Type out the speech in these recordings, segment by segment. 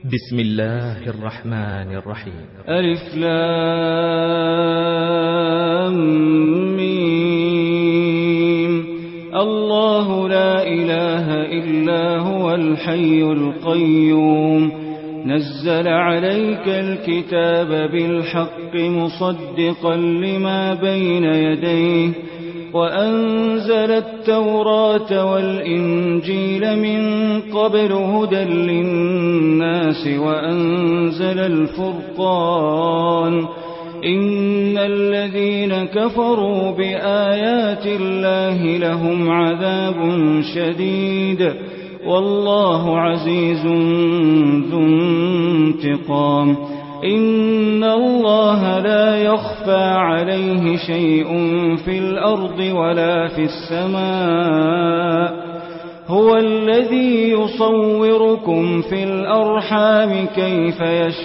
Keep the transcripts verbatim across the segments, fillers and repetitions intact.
بسم الله الرحمن الرحيم. ألف لام ميم. الله لا إله إلا هو الحي القيوم، نزل عليك الكتاب بالحق مصدقا لما بين يديه، وأنزل التوراة والإنجيل من قبل هدى للناس، وأنزل الفرقان. إن الذين كفروا بآيات الله لهم عذاب شديد، والله عزيز ذو انتقام. إن الله لا يخفى عليه شيء في الأرض ولا في السماء، هو الذي يصوركم في الأرحام كيف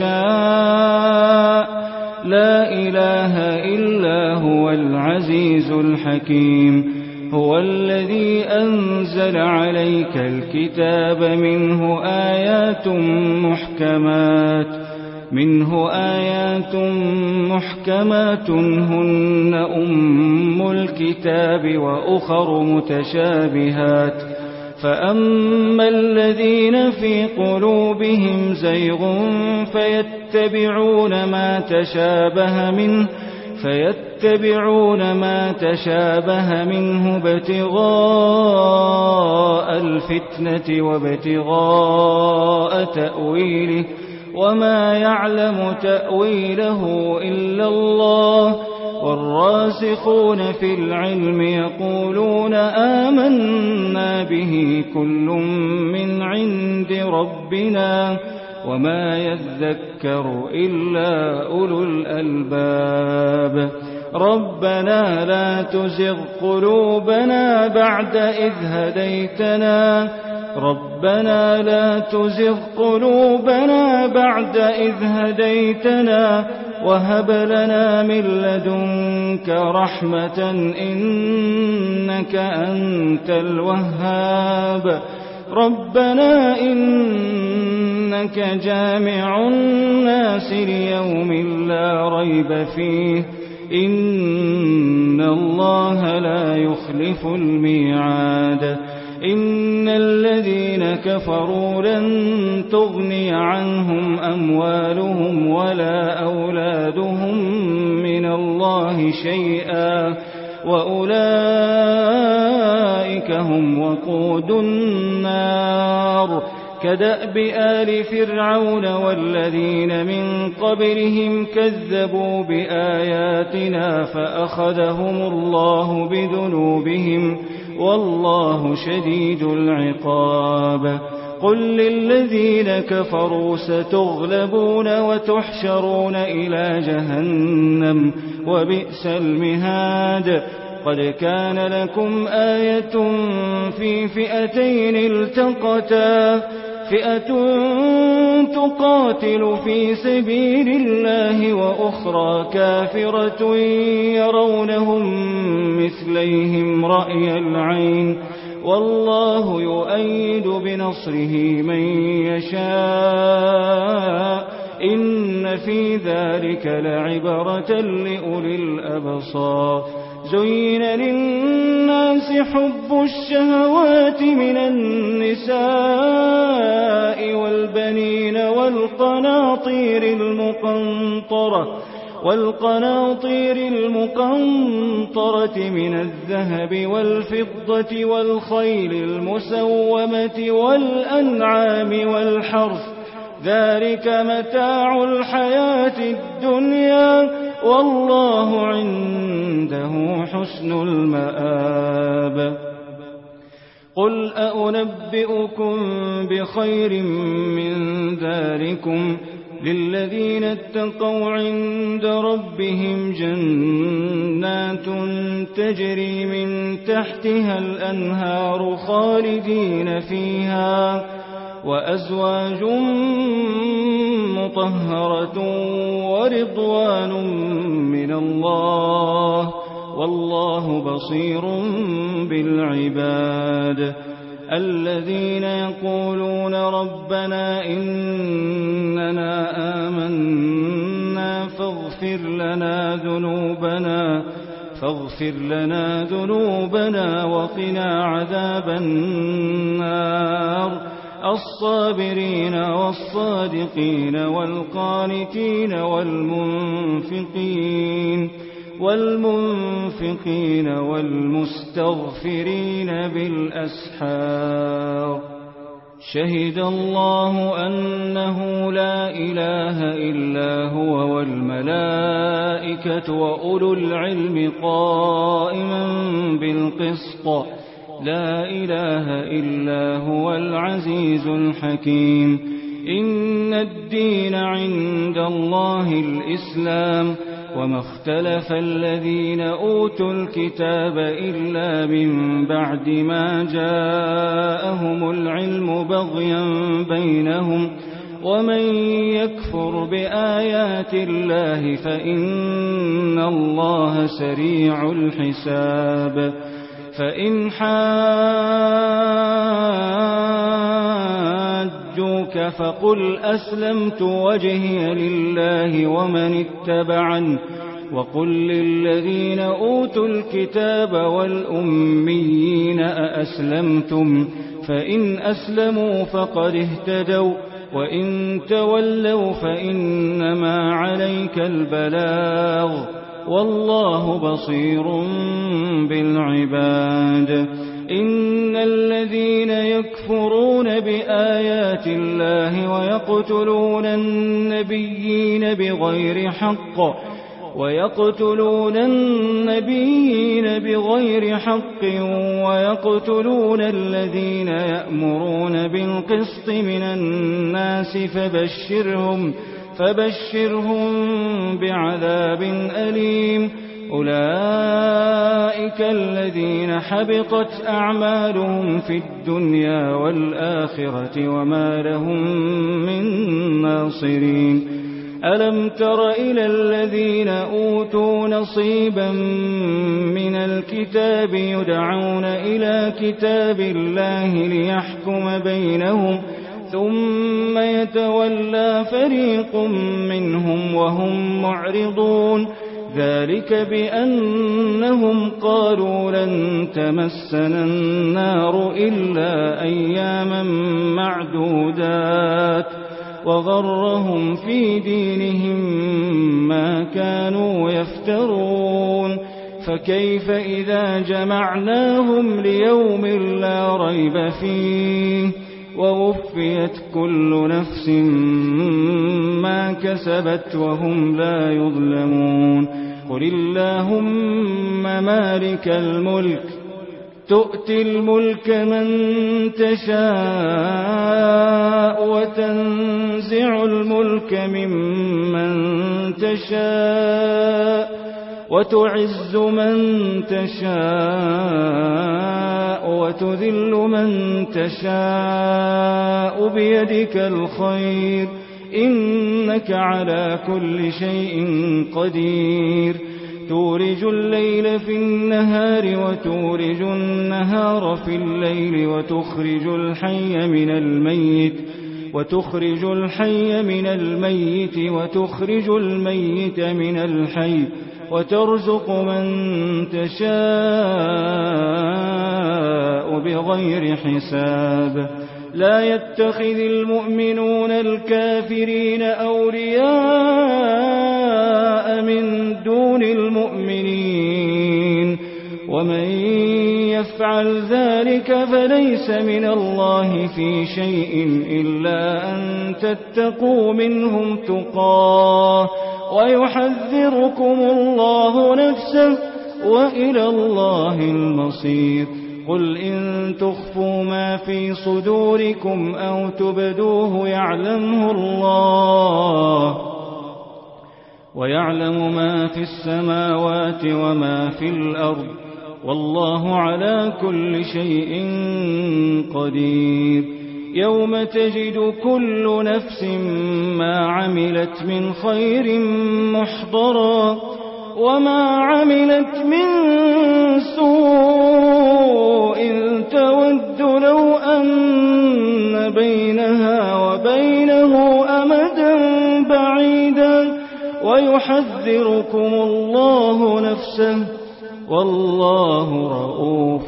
يشاء، لا إله إلا هو العزيز الحكيم. هو الذي أنزل عليك الكتاب منه آيات محكمات منه آيات محكمات هن أم الكتاب وأخر متشابهات، فأما الذين في قلوبهم زيغ فيتبعون ما تشابه منه فيتبعون ما تشابه منه ابتغاء الفتنة وابتغاء تأويله، وما يعلم تأويله إلا الله. والراسخون في العلم يقولون آمنا به كل من عند ربنا، وما يذكر إلا أولو الألباب. ربنا لا تزغ قلوبنا بعد إذ هديتنا ربنا لا تزغ قلوبنا بعد إذ هديتنا وهب لنا من لدنك رحمة إنك أنت الوهاب. ربنا إنك جامع الناس ليوم لا ريب فيه، إن الله لا يخلف الميعاد. إن الذين كفروا لن تغني عنهم أموالهم ولا أولادهم من الله شيئا، وأولئك هم وقود النار. كدأب آل فرعون والذين من قبلهم كذبوا بآياتنا فأخذهم الله بذنوبهم، والله شديد العقاب. قل للذين كفروا ستغلبون وتحشرون إلى جهنم وبئس المهاد. قد كان لكم آية في فئتين التقتا، فئة تقاتل في سبيل الله وأخرى كافرة يرونهم مثليهم رأي العين، والله يؤيد بنصره من يشاء. إن في ذلك لعبرة لأولي الأبصار. زين للناس حب الشهوات من النساء والبنين والقناطير المقنطرة والقناطير المقنطرة من الذهب والفضة والخيل المسومة والأنعام والحرث، ذلك متاع الحياة الدنيا، والله عنده حسن المآب. قل أنبئكم بخير من ذلكم للذين اتقوا عند ربهم جنات تجري من تحتها الأنهار خالدين فيها، وأزواج مطهرة ورضوان من الله، والله بصير بالعباد. الذين يقولون ربنا إن فاغفر لنا ذنوبنا فاغفر لنا ذنوبنا وقنا عذاب النار الصابرين والصادقين والقانتين والمنفقين والمنفقين والمستغفرين بالأسحار شهد الله أنه لا إله إلا هو والملائكة وأولو العلم قائما بالقسط لا إله إلا هو العزيز الحكيم إن الدين عند الله الإسلام وما اختلف الذين أوتوا الكتاب إلا من بعد ما جاءهم العلم بغيا بينهم ومن يكفر بآيات الله فإن الله سريع الحساب فإن حاجوك فقل أسلمت وجهي لله ومن اتبعني وقل للذين أوتوا الكتاب والأميين أأسلمتم فإن أسلموا فقد اهتدوا وإن تولوا فإنما عليك البلاغ والله بصير بالعباد إن الذين يكفرون بآيات الله ويقتلون النبيين بغير حق ويقتلون النبيين بغير حق ويقتلون الذين يأمرون بالقسط من الناس فبشرهم فبشرهم بعذاب أليم أولئك الذين حبطت أعمالهم في الدنيا والآخرة وما لهم من ناصرين ألم تر إلى الذين أوتوا نصيبا من الكتاب يدعون إلى كتاب الله ليحكم بينهم ثم يتولى فريق منهم وهم معرضون ذلك بأنهم قالوا لن تمسنا النار إلا أياما معدودات وغرهم في دينهم ما كانوا يفترون فكيف إذا جمعناهم ليوم لا ريب فيه ووفيت كل نفس ما كسبت وهم لا يظلمون قل اللهم مالك الملك تؤتي الملك من تشاء وتنزع الملك ممن تشاء وتعز من تشاء وتذل من تشاء بيدك الخير إنك على كل شيء قدير تولج الليل في النهار وتولج النهار في الليل وتخرج الحي من الميت وتخرج الحي من الميت وتخرج الميت من الحي وترزق من تشاء بغير حساب لا يتخذ المؤمنون الكافرين أولياء من دون المؤمنين ومن يفعل ذلك فليس من الله في شيء إلا أن تتقوا منهم تقاه ويحذركم الله نفسه وإلى الله المصير قل إن تخفوا ما في صدوركم أو تبدوه يعلمه الله ويعلم ما في السماوات وما في الأرض والله على كل شيء قدير يوم تجد كل نفس ما عملت من خير محضرا وما عملت من سوء تود لو أن بينها وبينه أمدا بعيدا ويحذركم الله نفسه والله رءوف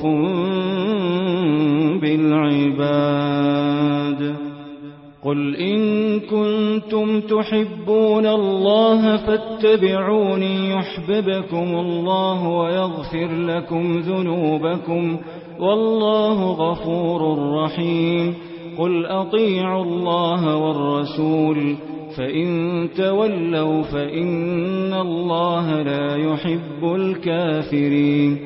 بالعباد. قل إن كنتم تحبون الله فاتبعوني يحببكم الله ويغفر لكم ذنوبكم والله غفور رحيم. قل أطيعوا الله والرسول فإن تولوا فإن الله لا يحب الكافرين.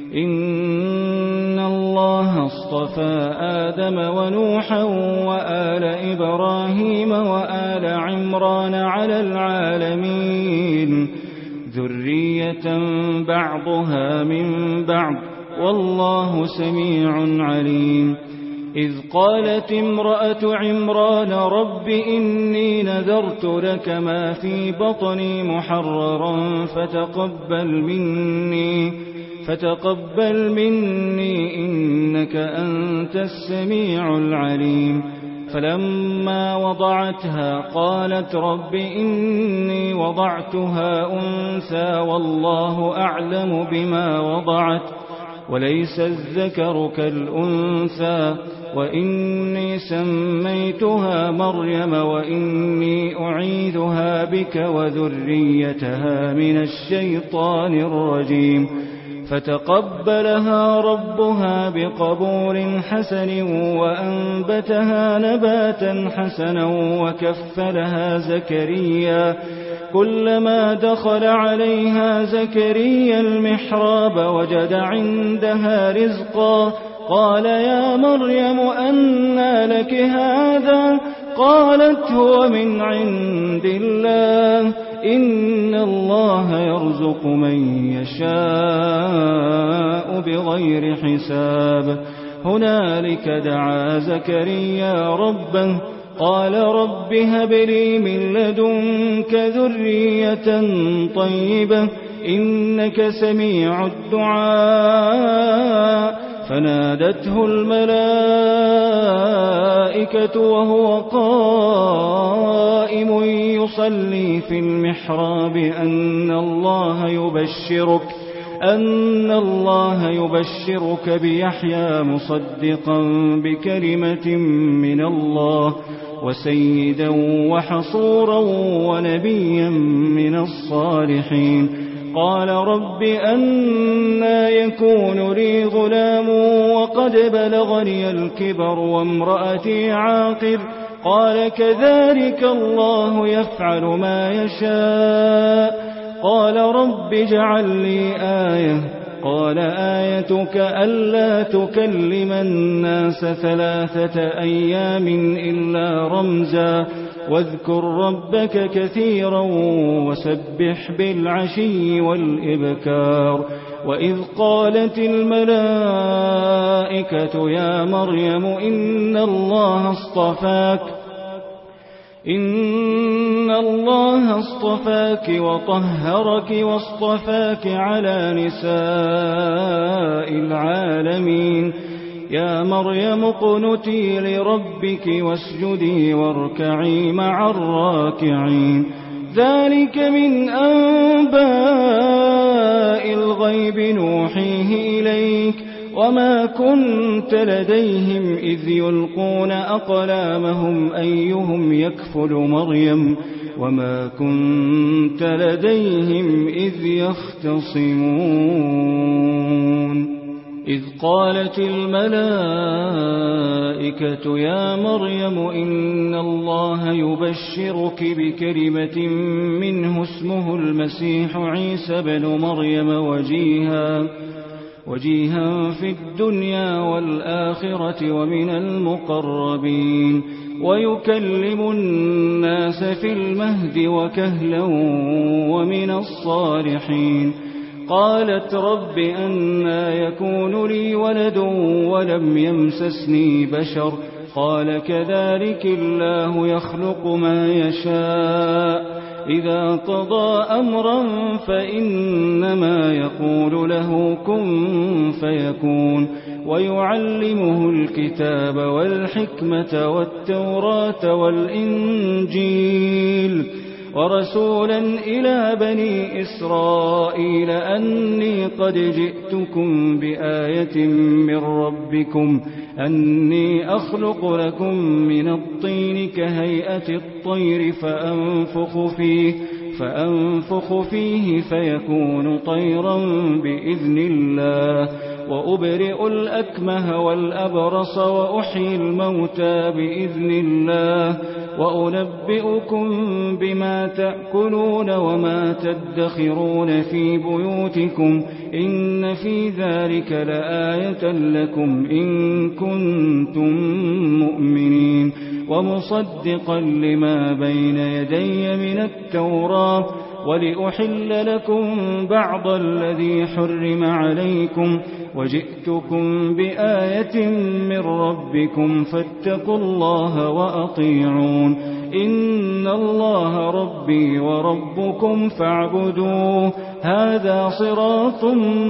إن الله اصطفى آدم ونوحا وآل إبراهيم وآل عمران على العالمين ذرية بعضها من بعض والله سميع عليم. إذ قالت امرأة عمران رب إني نذرت لك ما في بطني محررا فتقبل مني فتقبل مني إنك أنت السميع العليم. فلما وضعتها قالت رب إني وضعتها أنثى والله أعلم بما وضعت وليس الذكر كالأنثى وإني سميتها مريم وإني أعيذها بك وذريتها من الشيطان الرجيم. فتقبلها ربها بقبول حسن وأنبتها نباتا حسنا وكفلها زكريا. كلما دخل عليها زكريا المحراب وجد عندها رزقا قال يا مريم أنى لك هذا؟ قالت هو من عند الله إن الله يرزق من يشاء بغير حساب. هنالك دعا زكريا ربه قال رب هب لي من لدنك ذرية طيبة إنك سميع الدعاء. فنادته الملائكة وهو قائم يصلي في المحراب أن الله يبشرك أن الله يبشرك بيحيى مصدقا بكلمة من الله وسيدا وحصورا ونبيا من الصالحين. قال رب أنى يكون لي غلام وقد بلغني الكبر وامرأتي عاقر؟ قال كذلك الله يفعل ما يشاء. قال رب اجعل لي آية. قال آيتك ألا تكلم الناس ثلاثة أيام إلا رمزا واذكر ربك كثيرا وسبح بالعشي والإبكار. وإذ قالت الملائكة يا مريم إن الله اصطفاك إن الله اصطفاك وطهرك واصطفاك على نساء العالمين. يا مريم اقنتي لربك واسجدي واركعي مع الراكعين. ذلك من أنباء الغيب نوحيه إليك وما كنت لديهم إذ يلقون أقلامهم أيهم يكفل مريم وما كنت لديهم إذ يختصمون. إذ قالت الملائكة يا مريم إن الله يبشرك بكلمة منه اسمه المسيح عيسى بن مريم وجيها وجيها في الدنيا والآخرة ومن المقربين ويكلم الناس في المهد وكهلا ومن الصالحين. قالت رب أنى يكون لي ولد ولم يمسسني بشر؟ قال كذلك الله يخلق ما يشاء إذا قضى أمرا فإنما يقول له كن فيكون. ويعلمه الكتاب والحكمة والتوراة والإنجيل ورسولا إلى بني إسرائيل أني قد جئتكم بآية من ربكم أني أخلق لكم من الطين كهيئة الطير فأنفخ فيه فأنفخ فيه فيكون طيرا بإذن الله وأبرئ الأكمه والأبرص وأحيي الموتى بإذن الله وأنبئكم بما تأكلون وما تدخرون في بيوتكم إن في ذلك لآية لكم إن كنتم مؤمنين ومصدقا لما بين يدي من التوراة ولأحل لكم بعض الذي حرم عليكم وجئتكم بآية من ربكم فاتقوا الله وأطيعون إن الله ربي وربكم فاعبدوه هذا صراط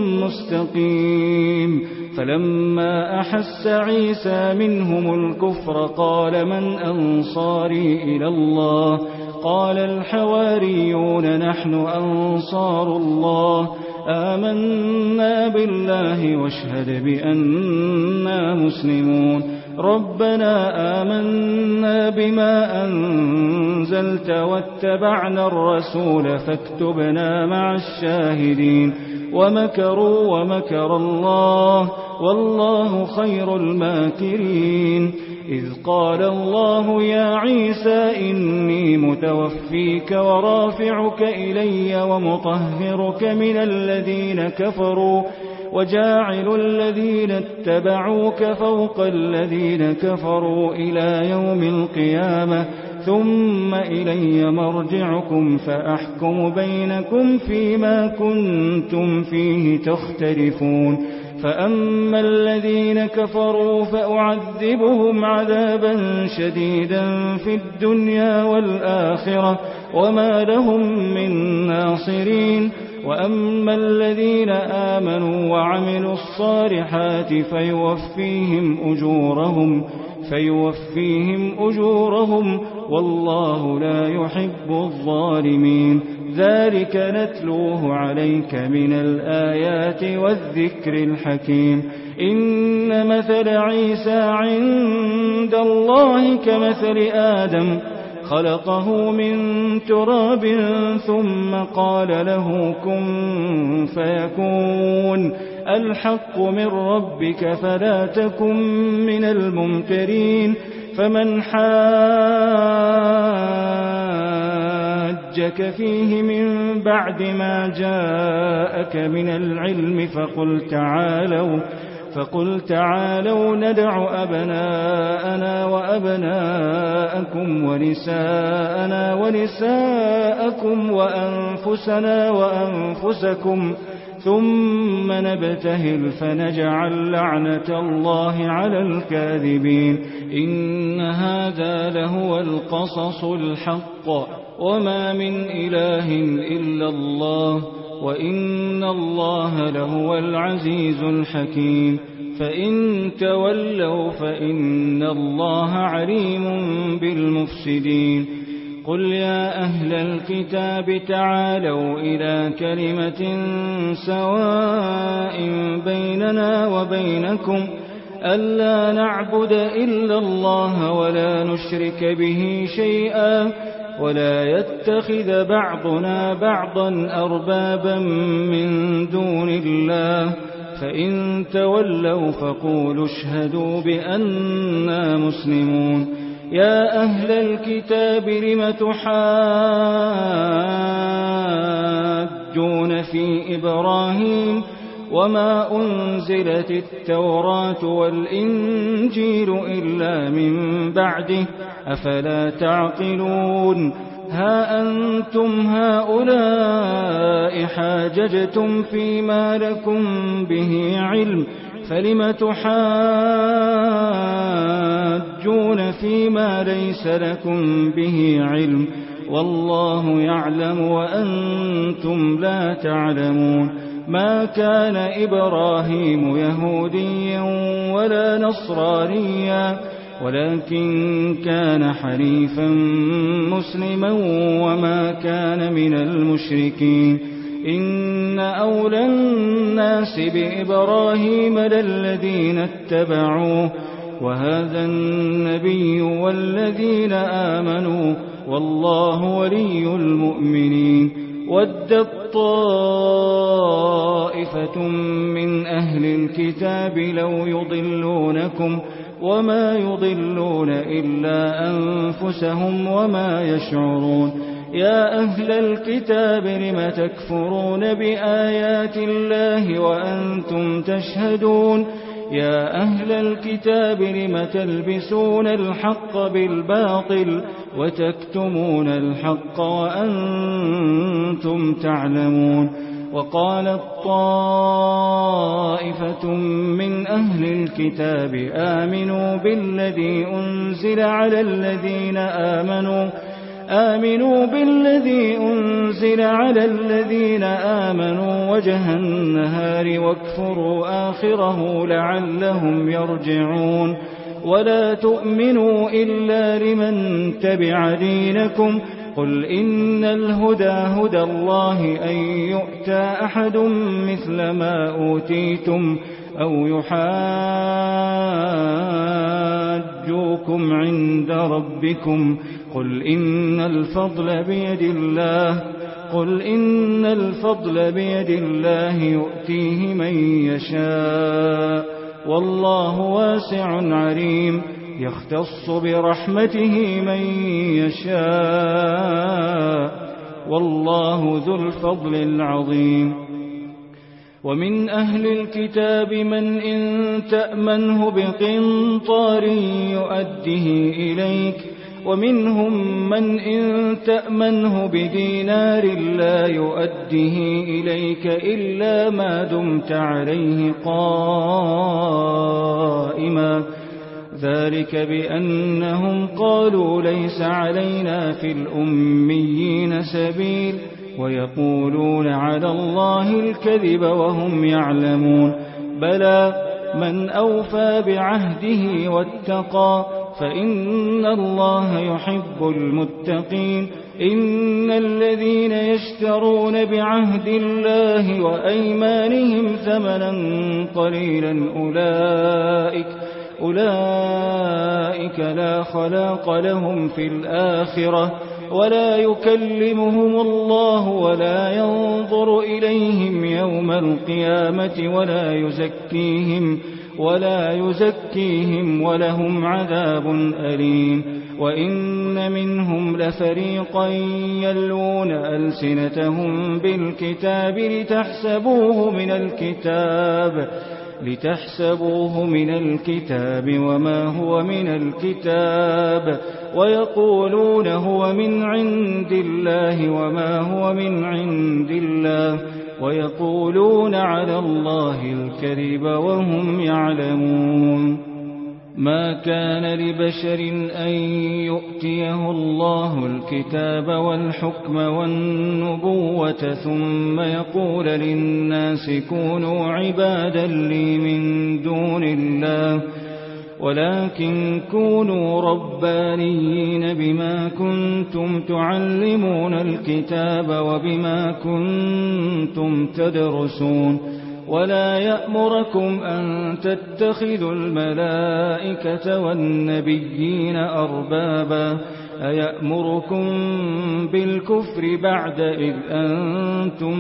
مستقيم فلما أحس عيسى منهم الكفر قال من أنصاري إلى الله قال الحواريون نحن أنصار الله آمنا بالله واشهد بأننا مسلمون ربنا آمنا بما أنزلت واتبعنا الرسول فاكتبنا مع الشاهدين ومكروا ومكر الله والله خير الماكرين إذ قال الله يا عيسى إني متوفيك ورافعك إلي ومطهرك من الذين كفروا وجاعل الذين اتبعوك فوق الذين كفروا إلى يوم القيامة ثم إلي مرجعكم فأحكم بينكم فيما كنتم فيه تختلفون فأما الذين كفروا فأعذبهم عذابا شديدا في الدنيا والآخرة وما لهم من ناصرين وأما الذين آمنوا وعملوا الصالحات فيوفيهم أجورهم فيوفيهم أجورهم والله لا يحب الظالمين ذلك نتلوه عليك من الآيات والذكر الحكيم إن مثل عيسى عند الله كمثل آدم خلقه من تراب ثم قال له كن فيكون الحق من ربك فلا تكن من الممترين فمن حاجك فيه من بعد ما جاءك من العلم فقل تعالوا فقل تعالوا ندع أبناءنا وأبناءكم ونساءنا ونساءكم وأنفسنا وأنفسكم ثم نبتهل فنجعل لعنة الله على الكاذبين إن هذا لهو القصص الحق وما من إله إلا الله وإن الله لهو العزيز الحكيم فإن تولوا فإن الله عليم بالمفسدين قل يا أهل الكتاب تعالوا إلى كلمة سواء بيننا وبينكم ألا نعبد إلا الله ولا نشرك به شيئا ولا يتخذ بعضنا بعضا أربابا من دون الله فإن تولوا فقولوا اشهدوا بأننا مسلمون يا أهل الكتاب لم تحاجون في إبراهيم وما أنزلت التوراة والإنجيل إلا من بعده أفلا تعقلون ها أنتم هؤلاء حاججتم فيما لكم به علم فلم تحاجون فيما ليس لكم به علم والله يعلم وأنتم لا تعلمون ما كان إبراهيم يهوديا ولا نصرانيا ولكن كان حنيفا مسلما وما كان من المشركين. إن أولى الناس بإبراهيم للذين اتبعوه وهذا النبي والذين آمنوا والله ولي المؤمنين. ودت طائفة من أهل الكتاب لو يضلونكم وما يضلون إلا أنفسهم وما يشعرون. يا أهل الكتاب لم تكفرون بآيات الله وأنتم تشهدون. يا أهل الكتاب لم تلبسون الحق بالباطل وتكتمون الحق وأنتم تعلمون. وقالت طائفة من أهل الكتاب آمنوا بالذي أنزل على الذين آمنوا آمنوا بالذي أنزل على الذين آمنوا وجه النهار واكفروا آخره لعلهم يرجعون. ولا تؤمنوا إلا لمن تبع دينكم. قل إن الهدى هدى الله أن يؤتى أحد مثل ما أوتيتم أو يحاجوكم عند ربكم. قل إن الفضل بيد الله قل إن الفضل بيد الله يؤتيه من يشاء والله واسع عليم. يختص برحمته من يشاء والله ذو الفضل العظيم. ومن أهل الكتاب من إن تأمنه بقنطار يؤده إليك ومنهم من إن تأمنه بدينار لا يؤده إليك إلا ما دمت عليه قائما. ذلك بأنهم قالوا ليس علينا في الأميين سبيل ويقولون على الله الكذب وهم يعلمون. بلى من أوفى بعهده واتقى فإن الله يحب المتقين. إن الذين يشترون بعهد الله وأيمانهم ثمنا قليلا أولئك أولئك لا خلاق لهم في الآخرة ولا يكلمهم الله ولا ينظر إليهم يوم القيامة ولا يزكيهم ولا يزكيهم ولهم عذاب أليم. وإن منهم لفريقا يلون ألسنتهم بالكتاب لتحسبوه من الكتاب لتحسبوه من الكتاب وما هو من الكتاب ويقولون هو من عند الله وما هو من عند الله ويقولون على الله الكذب وهم يعلمون. ما كان لبشر أن يؤتيه الله الكتاب والحكم والنبوة ثم يقول للناس كونوا عبادا لي من دون الله ولكن كونوا ربانيين بما كنتم تعلمون الكتاب وبما كنتم تدرسون. ولا يأمركم أن تتخذوا الملائكة والنبيين أربابا أيأمركم بالكفر بعد إذ أنتم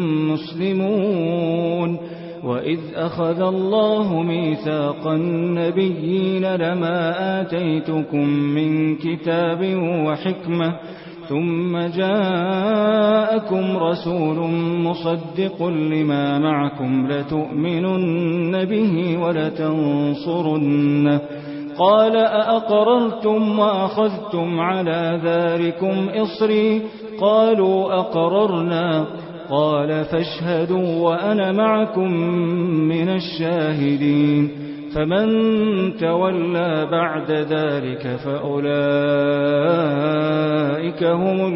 مسلمون. وإذ أخذ الله ميثاق النبيين لما آتيتكم من كتاب وحكمة ثم جاءكم رسول مصدق لما معكم لتؤمنن به ولتنصرنه قال أأقررتم وأخذتم على ذلكم إصري قالوا أقررنا قال فاشهدوا وأنا معكم من الشاهدين. فمن تولى بعد ذلك فأولئك هم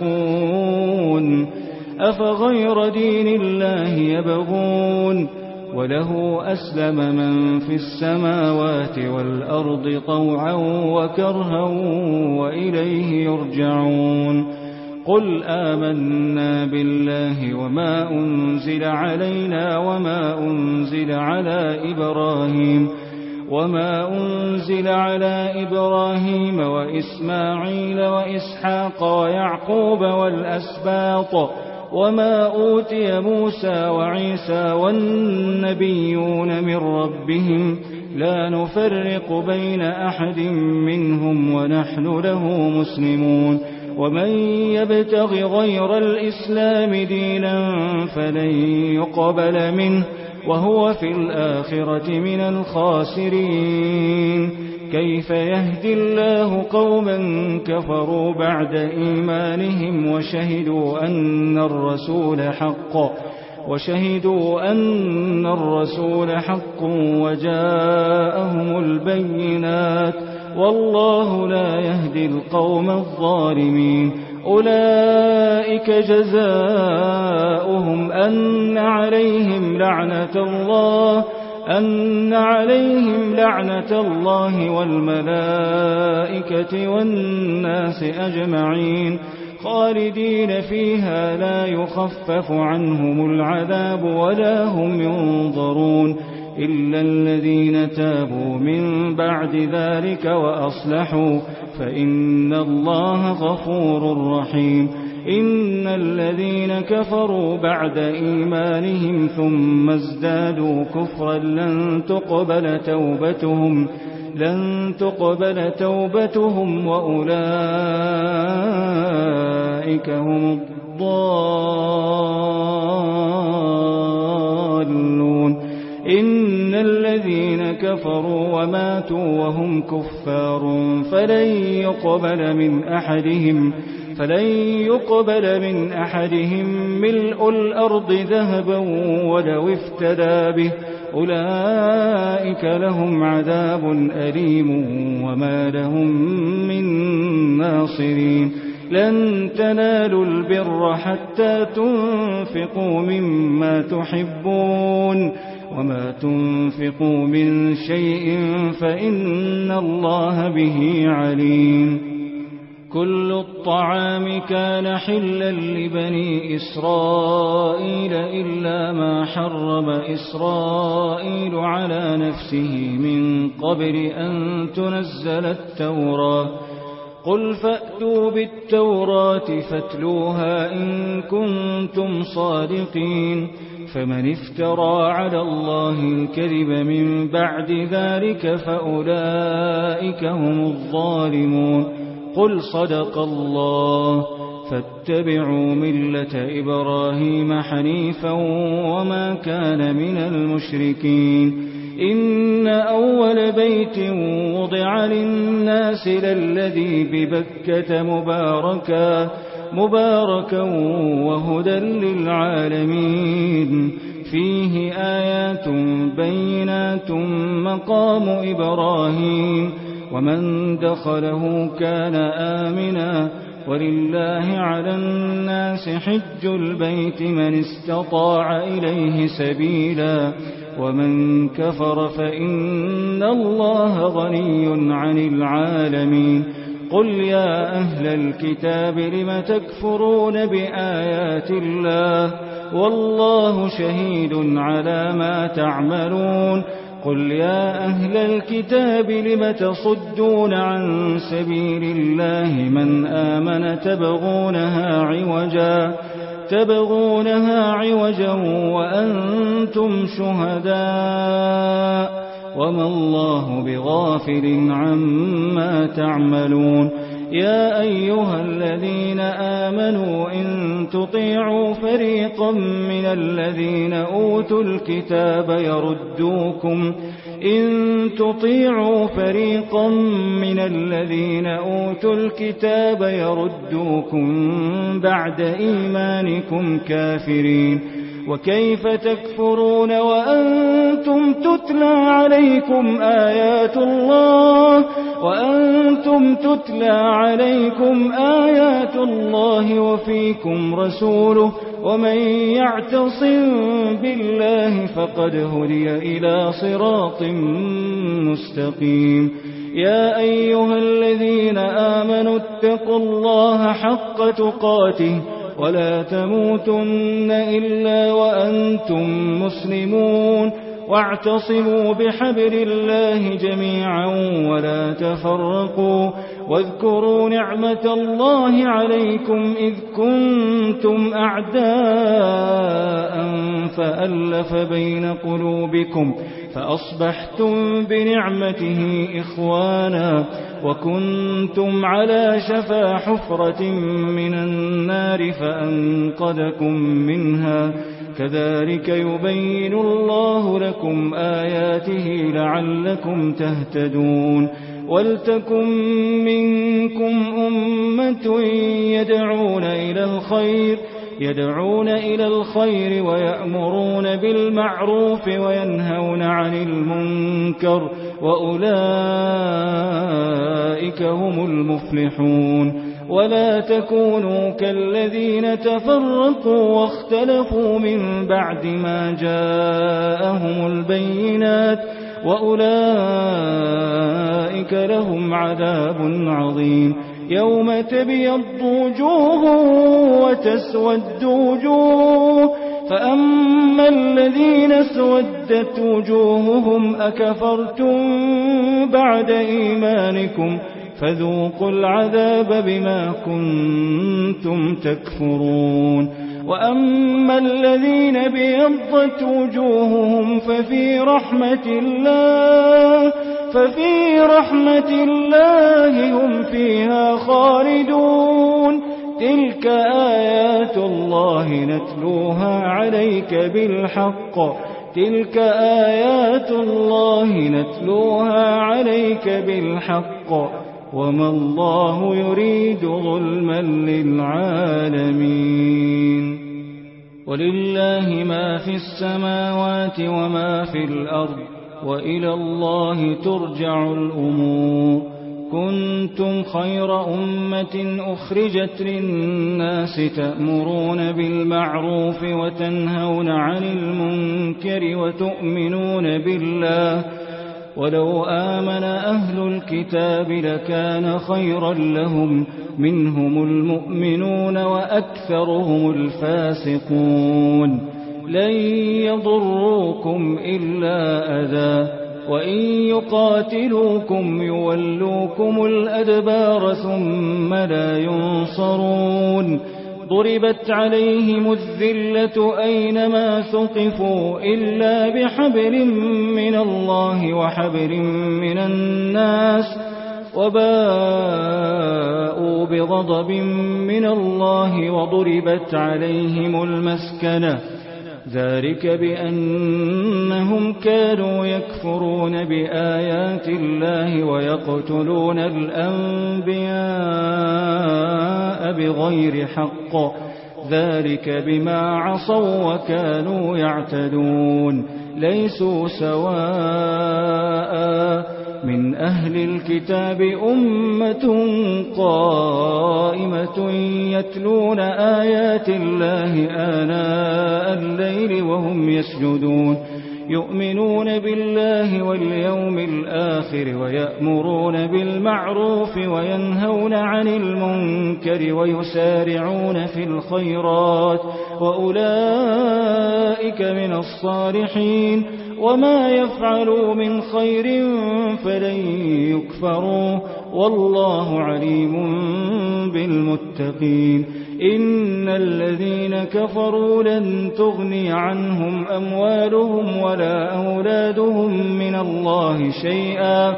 الفاسقون. أفغير دين الله يبغون وله أسلم من في السماوات والأرض طوعا وكرها وإليه يرجعون قل آمنا بالله وما أنزل علينا وما أنزل على إبراهيم وما أنزل على إبراهيم وإسماعيل وإسحاق ويعقوب والأسباط وما أوتي موسى وعيسى والنبيون من ربهم لا نفرق بين أحد منهم ونحن له مسلمون ومن يبتغ غير الإسلام دينا فلن يقبل منه وهو في الآخرة من الخاسرين كيف يهدي الله قوما كفروا بعد إيمانهم وشهدوا أن الرسول حق وشهدوا أن الرسول حق وجاءهم البينات والله لا يهدي القوم الظالمين أولئك جزاؤهم أن عليهم لعنة الله أن عليهم لعنة الله والملائكة والناس أجمعين خالدين فيها لا يخفف عنهم العذاب ولا هم ينظرون إلا الذين تابوا من بعد ذلك وأصلحوا فإن الله غفور رحيم إن الذين كفروا بعد إيمانهم ثم ازدادوا كفرا لن تقبل توبتهم لن تقبل توبتهم وأولئك هم الضالون إن الذين كفروا وماتوا وهم كفار فلن يقبل من أحدهم فلن يقبل من أحدهم ملء الأرض ذهبا ولو افتدى به أولئك لهم عذاب أليم وما لهم من ناصرين لن تنالوا البر حتى تنفقوا مما تحبون وما تنفقوا من شيء فإن الله به عليم كل الطعام كان حلا لبني إسرائيل إلا ما حرم إسرائيل على نفسه من قبل أن تنزل التوراة قل فأتوا بالتوراة فاتلوها إن كنتم صادقين فمن افترى على الله الكذب من بعد ذلك فأولئك هم الظالمون قل صدق الله فاتبعوا ملة إبراهيم حنيفا وما كان من المشركين إن أول بيت وضع للناس للذي ببكة مباركا مباركا وهدى للعالمين فيه آيات بينات مقام إبراهيم ومن دخله كان آمنا ولله على الناس حج البيت من استطاع إليه سبيلا ومن كفر فإن الله غني عن العالمين قل يا أهل الكتاب لم تكفرون بآيات الله والله شهيد على ما تعملون قل يا أهل الكتاب لم تصدون عن سبيل الله من آمن تبغونها عوجا تبغونها عوجا وأنتم شهداء وما الله بغافل عما تعملون يا أيها الذين آمنوا إن تطيعوا فريقا من الذين أوتوا الكتاب يردوكم إن تطيعوا فريقا من الذين أوتوا الكتاب يردوكم بعد إيمانكم كافرين وكيف تكفرون وأنتم تتلى عليكم آيات الله وأنتم تتلى عليكم آيات الله وفيكم رسوله ومن يعتصم بالله فقد هدي إلى صراط مستقيم. يا أيها الذين آمنوا اتقوا الله حق تقاته ولا تموتن إلا وأنتم مسلمون واعتصموا بحبل الله جميعا ولا تفرقوا واذكروا نعمة الله عليكم إذ كنتم أعداء فألف بين قلوبكم فأصبحتم بنعمته إخوانا وكنتم على شفا حفرة من النار فأنقذكم منها كذلك يبين الله لكم آياته لعلكم تهتدون. ولتكن منكم أمة يدعون إلى الخير يدعون إلى الخير ويأمرون بالمعروف وينهون عن المنكر وأولئك هم المفلحون. ولا تكونوا كالذين تفرقوا واختلفوا من بعد ما جاءهم البينات وأولئك لهم عذاب عظيم. يوم تبيض وجوه وتسود وجوه فأما الذين اسودت وجوههم أكفرتم بعد إيمانكم فذوقوا العذاب بما كنتم تكفرون. وأما الذين بيضت وجوههم ففي رحمة الله ففي رحمة الله هم فيها خالدون. تلك آيات الله نتلوها عليك بالحق تلك آيات الله نتلوها عليك بالحق وما الله يريد ظلما للعالمين. ولله ما في السماوات وما في الأرض وإلى الله ترجع الأمور. كنتم خير أمة أخرجت للناس تأمرون بالمعروف وتنهون عن المنكر وتؤمنون بالله ولو آمن أهل الكتاب لكان خيرا لهم منهم المؤمنون وأكثرهم الفاسقون. لن يضروكم إلا أذى وإن يقاتلوكم يولوكم الأدبار ثم لا ينصرون. ضربت عليهم الذلة أينما ثقفوا إلا بحبل من الله وحبل من الناس وباءوا بغضب من الله وضربت عليهم المسكنة ذلك بأنهم كانوا يكفرون بآيات الله ويقتلون الأنبياء بغير حق ذلك بما عصوا وكانوا يعتدون. ليسوا سواء من أهل الكتاب أمة قائمة يتلون آيات الله آناء الليل وهم يسجدون يؤمنون بالله واليوم الآخر ويأمرون بالمعروف وينهون عن المنكر ويسارعون في الخيرات وأولئك من الصالحين. وما يفعلوا من خير فلن يكفروا والله عليم بالمتقين. إن الذين كفروا لن تغني عنهم أموالهم ولا أولادهم من الله شيئا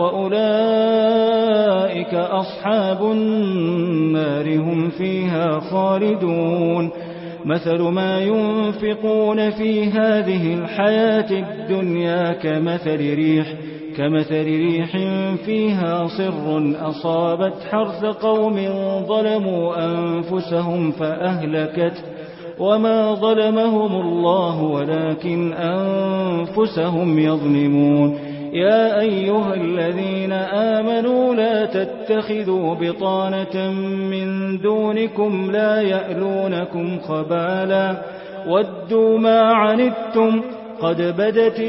وأولئك أصحاب النار هم فيها خالدون. مثل ما ينفقون في هذه الحياة الدنيا كمثل ريح كمثل ريح فيها صر أصابت حرث قوم ظلموا أنفسهم فأهلكت وما ظلمهم الله ولكن أنفسهم يظلمون. يا أيها الذين آمنوا لا تتخذوا بطانة من دونكم لا يألونكم خبالا ودوا ما عنتم قد بدت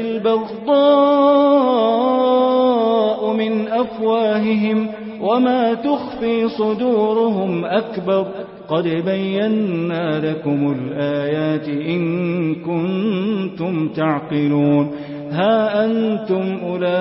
البغضاء من أفواههم وما تخفي صدورهم أكبر قد بينا لكم الآيات إن كنتم تعقلون. ها أنتم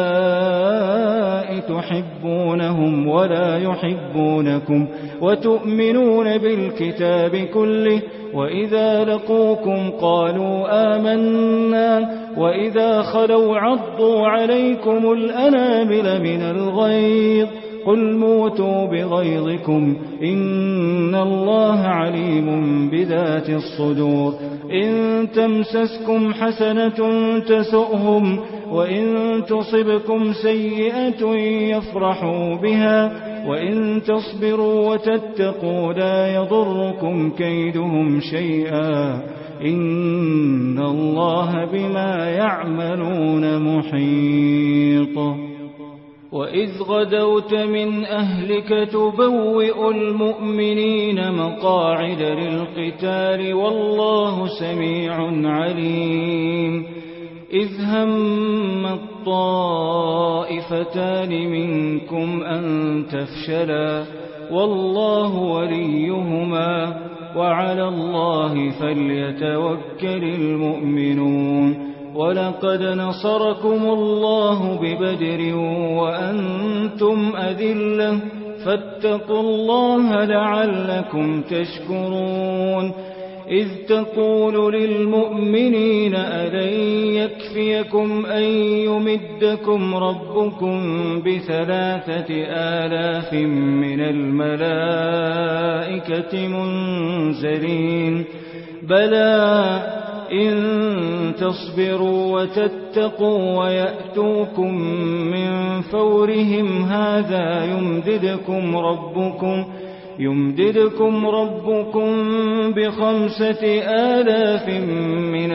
أولئك تحبونهم ولا يحبونكم وتؤمنون بالكتاب كله وإذا لقوكم قالوا آمنا وإذا خلوا عضوا عليكم الأنامل من الغيظ قل موتوا بغيظكم إن الله عليم بذات الصدور. إن تمسسكم حسنة تسؤهم وإن تصبكم سيئة يفرحوا بها وإن تصبروا وتتقوا لا يضركم كيدهم شيئا إن الله بما يعملون محيط. وإذ غدوت من أهلك تبوئ المؤمنين مقاعد للقتال والله سميع عليم. إذ هم الطائفتان منكم أن تفشلا والله وليهما وعلى الله فليتوكل المؤمنون. ولقد نصركم الله ببدر وأنتم أذلة فاتقوا الله لعلكم تشكرون. إذ تقول للمؤمنين ألن يكفيكم أن يمدكم ربكم بثلاثة آلاف من الملائكة منزلين بلى إن تصبروا وتتقوا ويأتوكم من فورهم هذا يمددكم ربكم يمددكم ربكم بخمسة آلاف من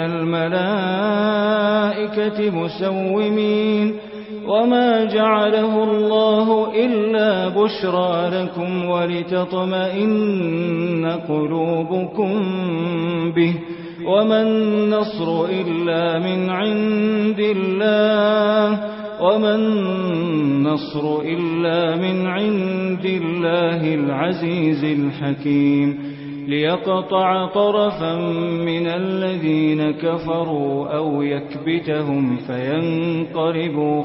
الملائكة مسومين وما جعله الله إلا بشرى لكم ولتطمئن قلوبكم به وما النصر إلا من عند الله وما النصر إلا من عند الله العزيز الحكيم. ليقطع طرفا من الذين كفروا أو يكبتهم فينقلبوا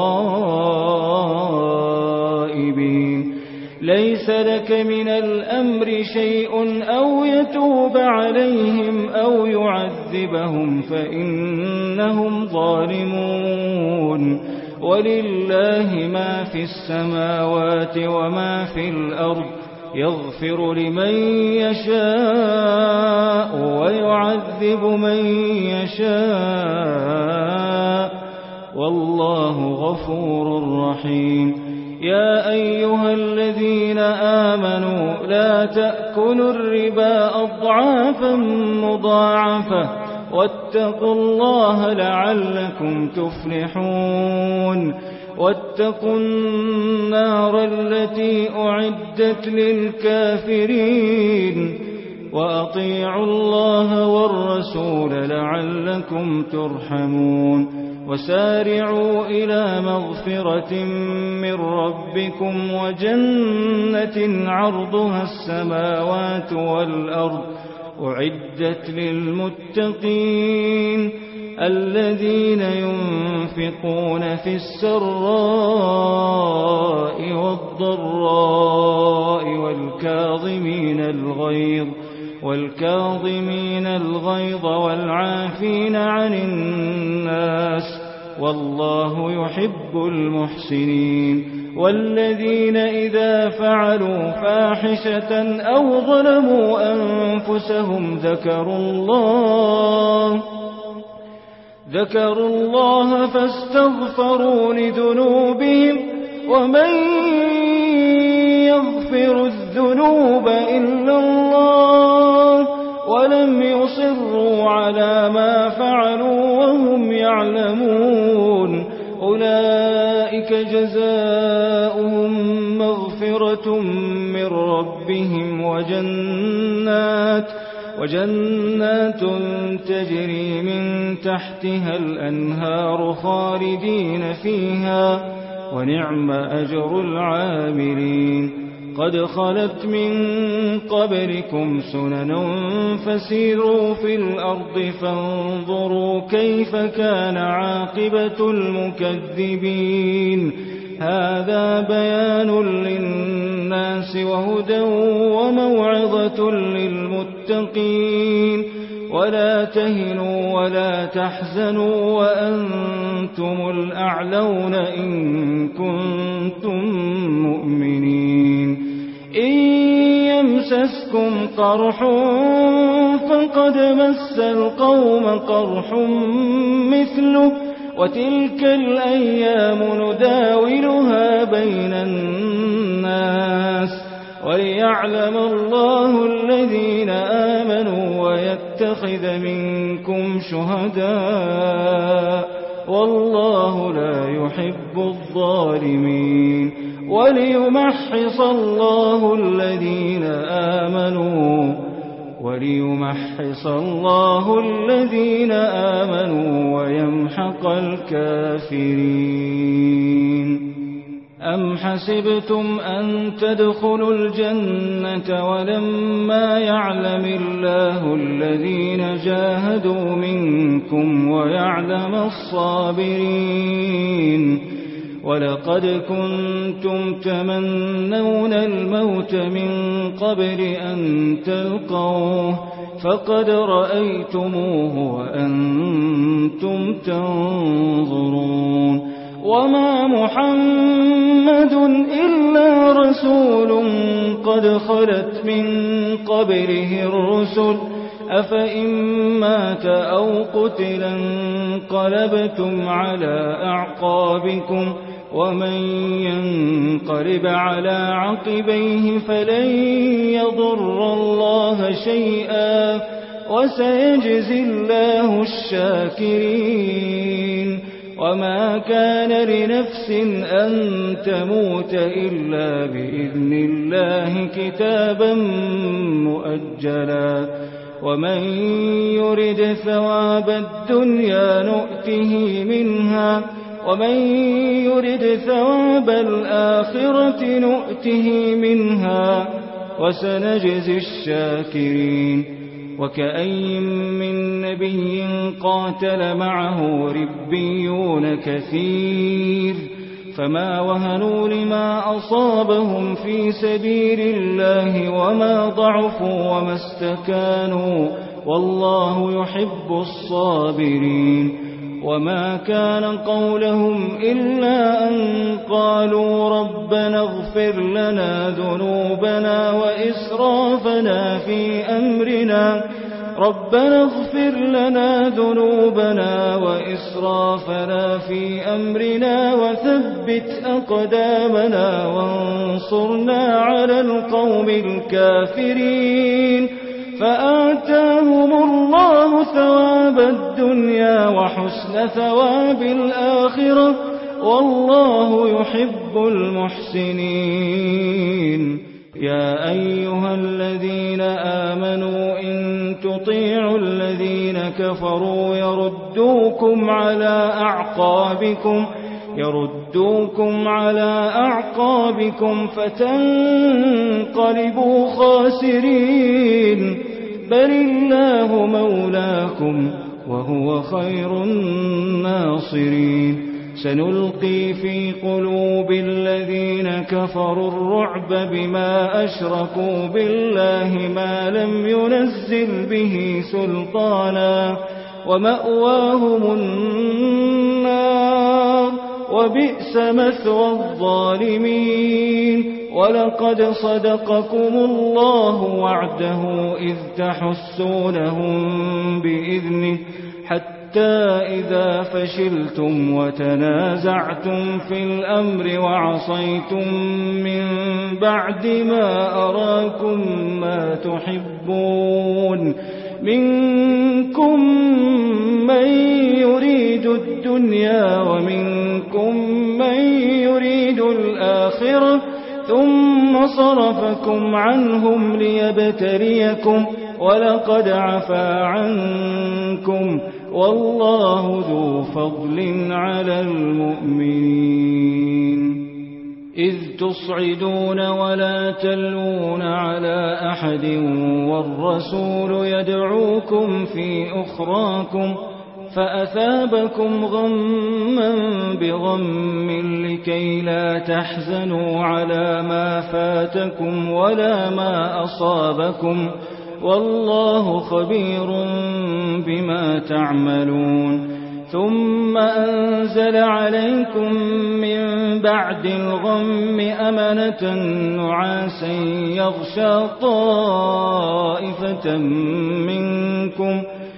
خائبين. ليس لك من الأمر شيء أو يتوب عليهم أو يعذبهم فإنهم ظالمون. ولله ما في السماوات وما في الأرض يغفر لمن يشاء ويعذب من يشاء والله غفور رحيم. يا أيها الذين آمنوا لا تأكلوا الربا أضعافا مضاعفة واتقوا الله لعلكم تفلحون. واتقوا النار التي أعدت للكافرين وأطيعوا الله والرسول لعلكم ترحمون. وسارعوا إلى مغفرة من ربكم وجنة عرضها السماوات والأرض أعدت للمتقين الذين ينفقون في السراء والضراء والكاظمين الغيظ والكاظمين الغيظ والعافين عن الناس والله يحب المحسنين. والذين إذا فعلوا فاحشة أو ظلموا أنفسهم ذكروا الله ذكروا الله فاستغفروا لذنوبهم ومن يغفر الذنوب إلا الله ولم يصروا وجنات وجنات تجري من تحتها الأنهار خالدين فيها ونعم أجر العاملين. قد خلت من قبلكم سنن فسيروا في الأرض فانظروا كيف كان عاقبة المكذبين. هذا بيان للناس وهدى وموعظة للمتقين. ولا تهنوا ولا تحزنوا وأنتم الأعلون إن كنتم مؤمنين. إن يمسسكم قرح فقد مس القوم قرح مثله وتلك الأيام نداولها بين الناس وليعلم الله الذين آمنوا ويتخذ منكم شهداء والله لا يحب الظالمين. وليمحص الله الذين آمنوا وليمحص الله الذين آمنوا ويمحق الكافرين. أم حسبتم أن تدخلوا الجنة ولما يعلم الله الذين جاهدوا منكم ويعلم الصابرين. ولقد كنتم تمنون الموت من قبل أن تلقوه فقد رأيتموه وأنتم تنظرون. وما محمد إلا رسول قد خلت من قبله الرسل أفإن مات أو قتلا انقلبتم على أعقابكم ومن ينقلب على عقبيه فلن يضر الله شيئا وسيجزي الله الشاكرين. وما كان لنفس أن تموت إلا بإذن الله كتابا مؤجلا. ومن يرد ثواب الدنيا نؤته منها ومن يرد ثواب الآخرة نؤته منها وسنجزي الشاكرين. وكأي من نبي قاتل معه ربيون كثير فما وهنوا لما أصابهم في سبيل الله وما ضعفوا وما استكانوا والله يحب الصابرين. وما كان قولهم إلا أن قالوا ربنا اغفر لنا ذنوبنا وإسرافنا في أمرنا ربنا اغفر لنا ذنوبنا وإسرافنا في أمرنا وثبت أقدامنا وانصرنا على القوم الكافرين. فآتاهم الله ثواب الدنيا وحسن ثواب الآخرة والله يحب المحسنين. يا أيها الذين آمنوا إن تطيعوا الذين كفروا يردوكم على أعقابكم يردوكم على أعقابكم فتنقلبوا خاسرين. بل الله مولاكم وهو خير الناصرين. سنلقي في قلوب الذين كفروا الرعب بما أشركوا بالله ما لم ينزل به سلطانا ومأواهم النار وبئس مثوى الظالمين. ولقد صدقكم الله وعده إذ تحسونهم بإذنه حتى إذا فشلتم وتنازعتم في الأمر وعصيتم من بعد ما أراكم ما تحبون منكم من يريد الدنيا ومنكم من يريد الآخرة ثم ثم صرفكم عنهم ليبتليكم ولقد عفا عنكم والله ذو فضل على المؤمنين. إذ تصعدون ولا تلوون على أحد والرسول يدعوكم في أخراكم فأثابكم غما بغم لكي لا تحزنوا على ما فاتكم ولا ما أصابكم والله خبير بما تعملون. ثم أنزل عليكم من بعد الغم أمنة نعاسا يغشى طائفة منكم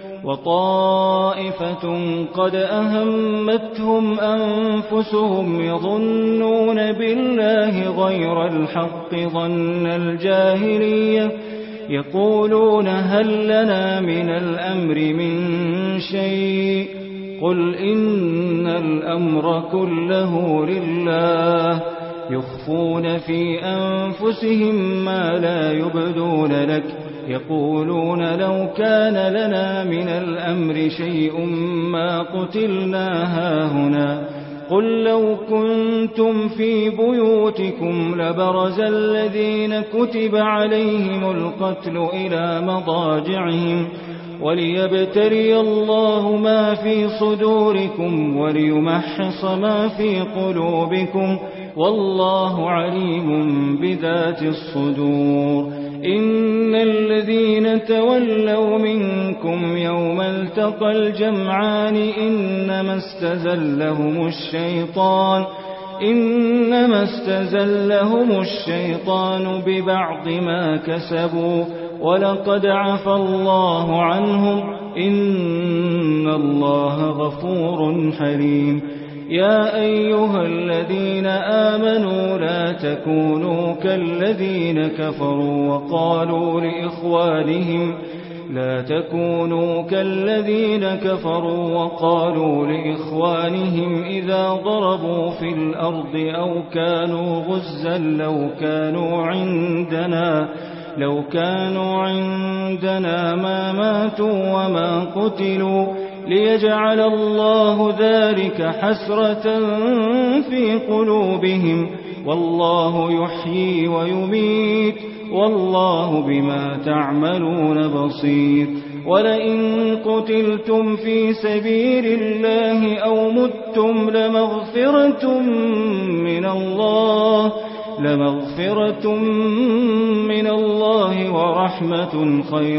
وطائفة قد أهمتهم أنفسهم يظنون بالله غير الحق ظن الجاهلية يقولون هل لنا من الأمر من شيء قل إن الأمر كله لله يخفون في أنفسهم ما لا يبدون لك يقولون لو كان لنا من الأمر شيء ما قتلنا هاهنا قل لو كنتم في بيوتكم لبرز الذين كتب عليهم القتل إلى مضاجعهم وليبتلي الله ما في صدوركم وليمحص ما في قلوبكم والله عليم بذات الصدور. إن الذين تولوا منكم يوم التقى الجمعان إنما استزلهم الشيطان إنما استزلهم الشيطان ببعض ما كسبوا ولقد عفى الله عنهم إن الله غفور حليم. يا أيها الذين آمنوا لا تكونوا كالذين كفروا وقالوا لإخوانهم لا تكونوا كالذين كفروا وقالوا لإخوانهم إذا ضربوا في الأرض أو كانوا غزا لو كانوا عندنا لو كانوا عندنا ما ماتوا وما قتلوا ليجعل الله ذلك حسرة في قلوبهم والله يحيي ويميت والله بما تعملون بصير. ولئن قتلتم في سبيل الله أو متم لمغفرة من الله لمغفرة من الله ورحمة خير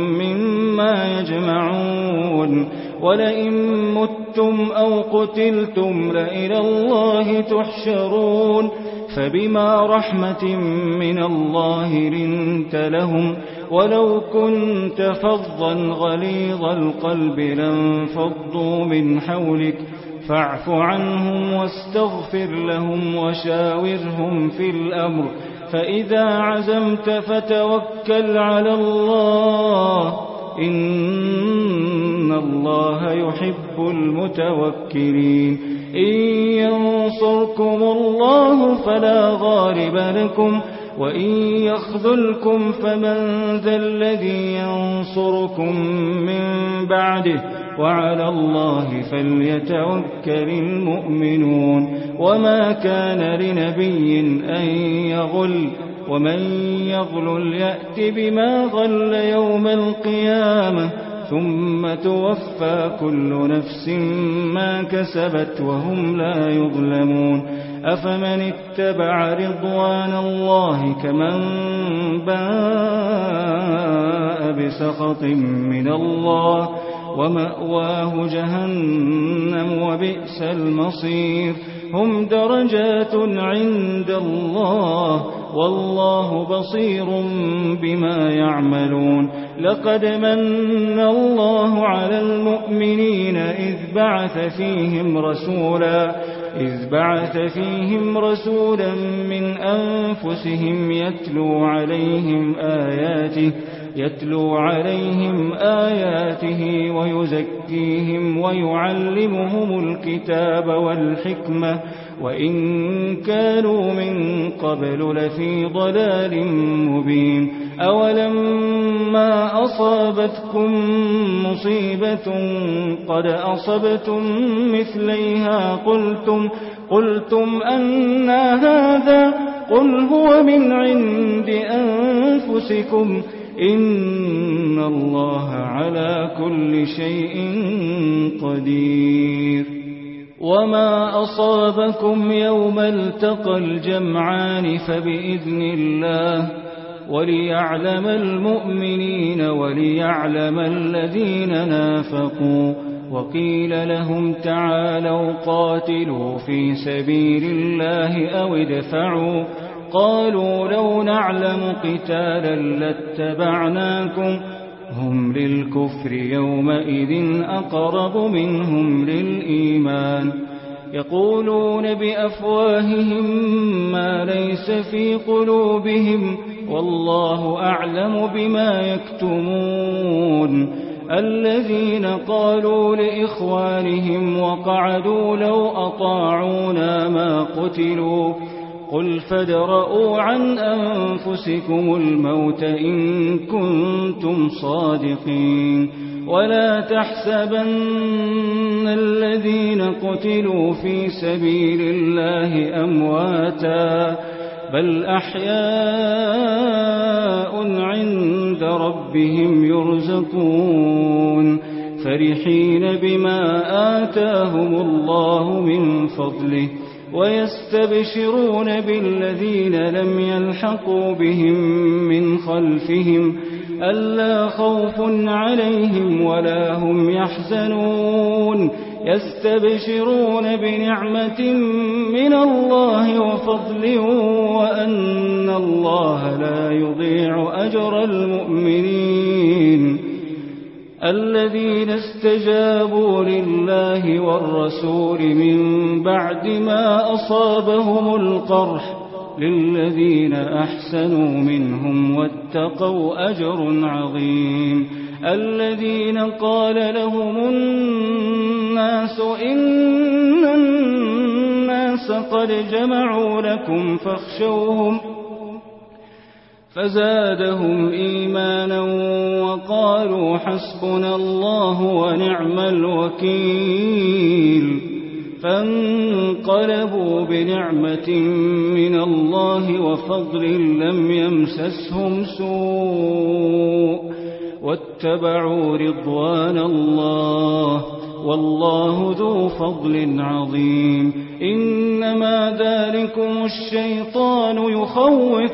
مما يجمعون. ولئن متم أو قتلتم لإلى الله تحشرون. فبما رحمة من الله لنت لهم ولو كنت فظا غليظ القلب لانفضوا من حولك فاعف عنهم واستغفر لهم وشاورهم في الأمر فإذا عزمت فتوكل على الله إن الله يحب المتوكلين. إن ينصركم الله فلا غالب لكم وإن يخذلكم فمن ذا الذي ينصركم من بعده وعلى الله فليتوكل المؤمنون. وما كان لنبي أن يغل ومن يغل يأت بما غل يوم القيامة ثم توفى كل نفس ما كسبت وهم لا يظلمون. أفمن اتبع رضوان الله كمن باء بسخط من الله ومأواه جهنم وبئس المصير. هم درجات عند الله والله بصير بما يعملون. لقد من الله على المؤمنين إذ بعث فيهم رسولا إذ بعث فيهم رسولا من أنفسهم يتلو عليهم آياته يتلو عليهم آياته ويزكيهم ويعلمهم الكتاب والحكمة وإن كانوا من قبل لفي ضلال مبين. أولما أصابتكم مصيبة قد أصبتم مثليها قلتم, قلتم أنى هذا قل هو من عند أنفسكم إن الله على كل شيء قدير. وما أصابكم يوم التقى الجمعان فبإذن الله وليعلم المؤمنين وليعلم الذين نافقوا. وقيل لهم تعالوا قاتلوا في سبيل الله أو ادفعوا قالوا لو نعلم قتالا لاتبعناكم هم للكفر يومئذ أقرب منهم للإيمان. يقولون بأفواههم ما ليس في قلوبهم والله أعلم بما يكتمون. الذين قالوا لإخوانهم وقعدوا لو أطاعونا ما قتلوا قل فادرءوا عن أنفسكم الموت إن كنتم صادقين. ولا تحسبن الذين قتلوا في سبيل الله أمواتا بل أحياء عند ربهم يرزقون فرحين بما آتاهم الله من فضله ويستبشرون بالذين لم يلحقوا بهم من خلفهم ألا خوف عليهم ولا هم يحزنون يستبشرون بنعمة من الله وفضل وأن الله لا يضيع أجر المؤمنين. الذين استجابوا لله والرسول من بعد ما أصابهم القرح للذين أحسنوا منهم واتقوا أجر عظيم. الذين قال لهم الناس إن الناس قد جمعوا لكم فاخشوهم فزادهم إيمانا وقالوا حسبنا الله ونعم الوكيل. فانقلبوا بنعمة من الله وفضل لم يمسسهم سوء واتبعوا رضوان الله والله ذو فضل عظيم. إنما ذلكم الشيطان يخوف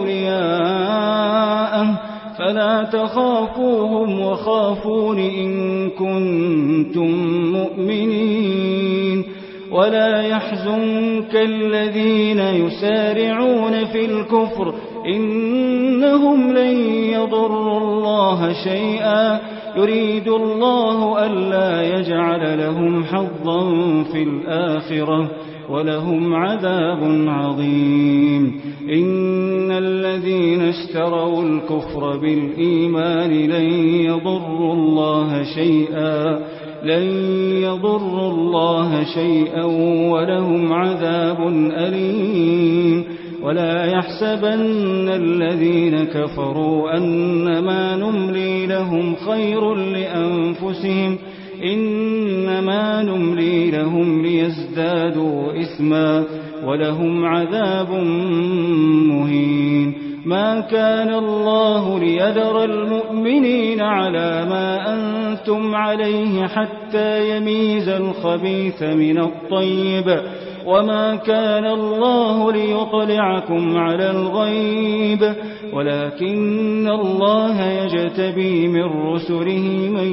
أولياءه فلا تخافوهم وخافون إن كنتم مؤمنين. ولا يحزنك الذين يسارعون في الكفر إنهم لن يضروا الله شيئا يريد الله ألا يجعل لهم حظا في الآخرة ولهم عذاب عظيم. إن الذين اشتروا الكفر بالإيمان لن يضروا الله شيئا لن يضروا الله شيئا ولهم عذاب أليم. ولا يحسبن الذين كفروا أنما نملي لهم خير لأنفسهم إنما نملي لهم ليزدادوا إثما ولهم عذاب مهين. ما كان الله ليذر المؤمنين على ما أنتم عليه حتى يميز الخبيث من الطيب وما كان الله ليطلعكم على الغيب ولكن الله يجتبي من رسله من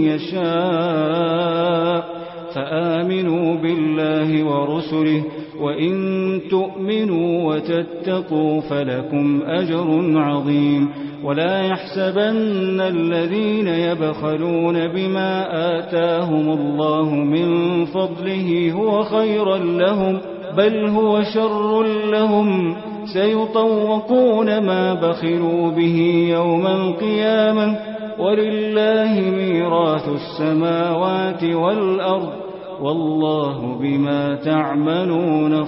يشاء. فآمنوا بالله ورسله وإن تؤمنوا وتتقوا فلكم أجر عظيم. ولا يحسبن الذين يبخلون بما آتاهم الله من فضله هو خيرا لهم بل هو شر لهم سيطوقون ما بخلوا به يوم القيامة ولله ميراث السماوات والأرض والله بما تعملون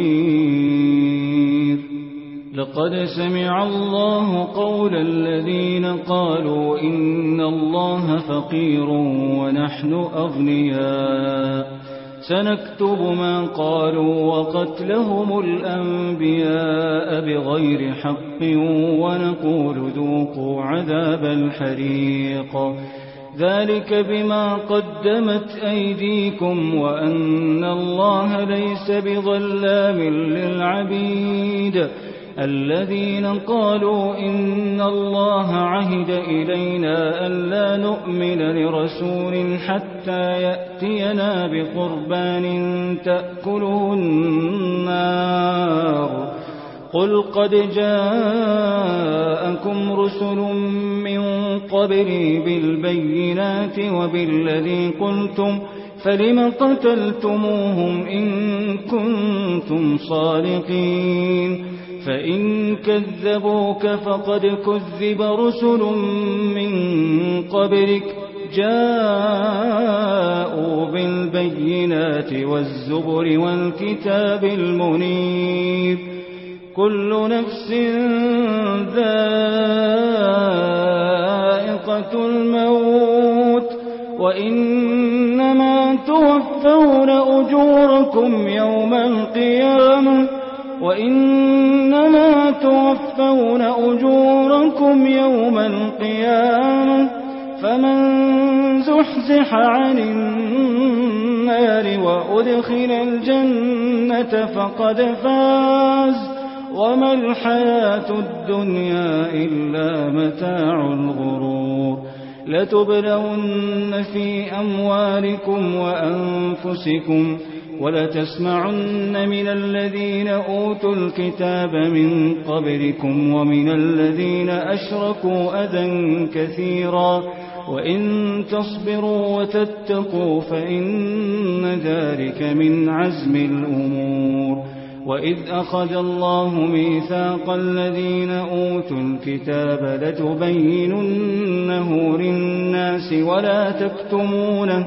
خبير. لقد سمع الله قول الذين قالوا إن الله فقير ونحن أغنياء سنكتب ما قالوا وقتلهم الأنبياء بغير حق ونقول ذوقوا عذاب الحريق ذلك بما قدمت أيديكم وأن الله ليس بظلام للعبيد. الذين قالوا إن الله عهد إلينا ألا نؤمن لرسول حتى يأتينا بقربان تأكله النار قل قد جاءكم رسل من قبلي بالبينات وبالذي قلتم فلم قتلتموهم إن كنتم صادقين فإن كذبوك فقد كذب رسل من قبلك جاءوا بالبينات والزبر والكتاب المنير كل نفس ذائقة الموت وإنما توفون أجوركم يوم القيامة وإنما توفون أجوركم يوم القيامة فمن زحزح عن النار وأدخل الجنة فقد فاز وما الحياة الدنيا إلا متاع الغرور. لتبلون في أموالكم وأنفسكم ولتسمعن من الذين أوتوا الكتاب من قبلكم ومن الذين أشركوا أذى كثيرا وإن تصبروا وتتقوا فإن ذلك من عزم الأمور. وإذ أخذ الله ميثاق الذين أوتوا الكتاب لتبيننه للناس ولا تكتمونه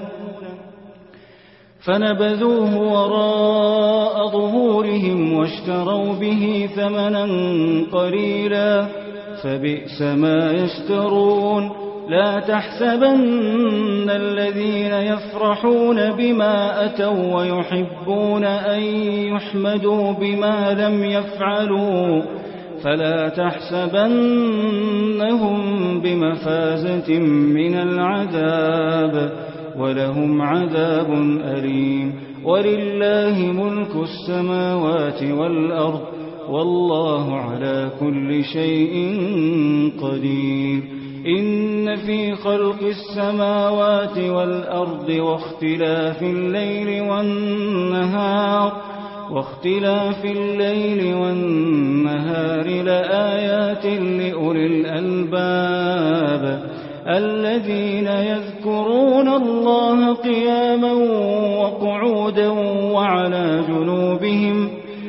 فنبذوه وراء ظهورهم واشتروا به ثمنا قليلا فبئس ما يشترون. لا تحسبن الذين يفرحون بما أتوا ويحبون أن يحمدوا بما لم يفعلوا فلا تحسبنهم بمفازة من العذاب ولهم عذاب أليم. ولله ملك السماوات والأرض والله على كل شيء قدير. إن في خلق السماوات والأرض واختلاف الليل والنهار واختلاف الليل والنهار لآيات لأولي الألباب الذين يذكرون الله قياما وقعودا وعلى جنوبهم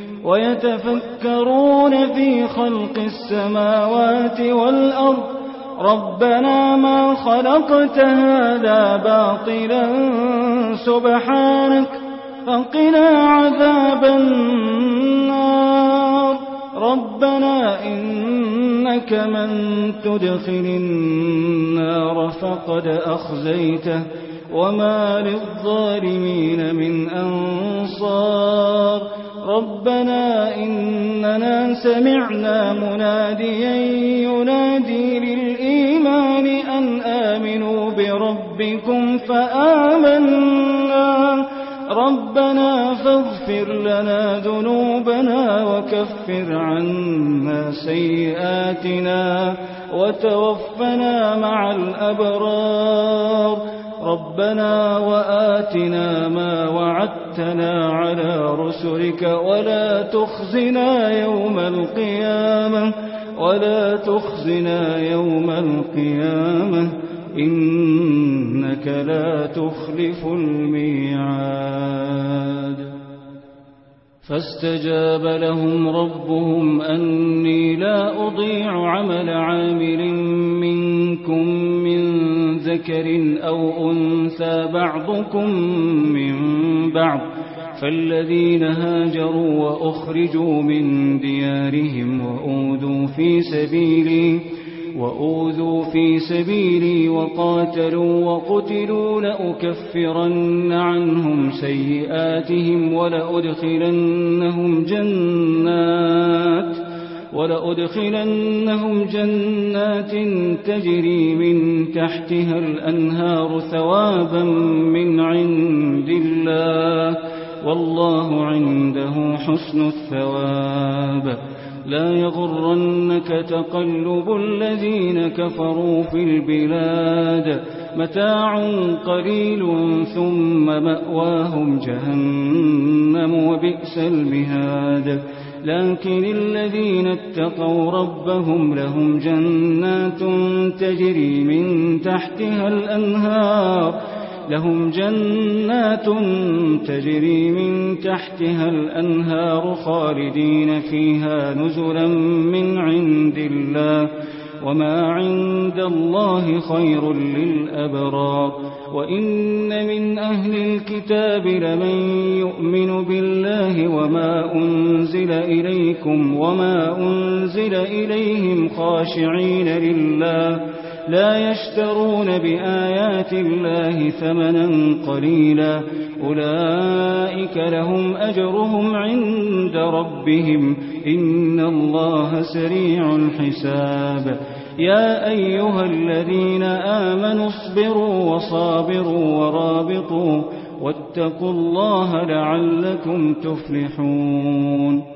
ويتفكرون في خلق السماوات والأرض ربنا ما خلقت هذا باطلا سبحانك فقنا عذاب النار. ربنا إنك من تدخل النار فقد أخزيته وما للظالمين من أنصار. ربنا إننا سمعنا مناديا ينادي للإيمان أن آمنوا بربكم فآمنا ربنا فاغفر لنا ذنوبنا وكفر عنا سيئاتنا وتوفنا مع الأبرار. ربنا وآتنا ما وعدتنا على رسلك ولا تخزنا يوم القيامة ولا تخزنا يوم القيامة إنك لا تخلف الميعاد. فاستجاب لهم ربهم أني لا أضيع عمل عامل منكم من ذكر ذكر أو أنثى بعضكم من بعض، فالذين هاجروا وأخرجوا من ديارهم وأوذوا في سبيلي وأوذوا في سبيلي وقاتلوا وقتلوا لأكفرن عنهم سيئاتهم ولأدخلنهم جنات ولأدخلنهم جنات تجري من تحتها الأنهار ثوابا من عند الله، والله عنده حسن الثواب. لا يغرنك تقلب الذين كفروا في البلاد، متاع قليل ثم مأواهم جهنم وبئس المهاد. لكن الذين اتقوا ربهم لهم جنات تجري من تحتها الأنهار لهم جنات تجري من تحتها الأنهار خالدين فيها نزلا من عند الله، وما عند الله خير للأبرار. وإن من أهل الكتاب لمن يؤمن بالله وما أنزل إليكم وما أنزل إليهم خاشعين لله لا يشترون بآيات الله ثمنا قليلا، أولئك لهم أجرهم عند ربهم إن الله سريع الحساب. يا أيها الذين آمنوا اصبروا وصابروا ورابطوا واتقوا الله لعلكم تفلحون.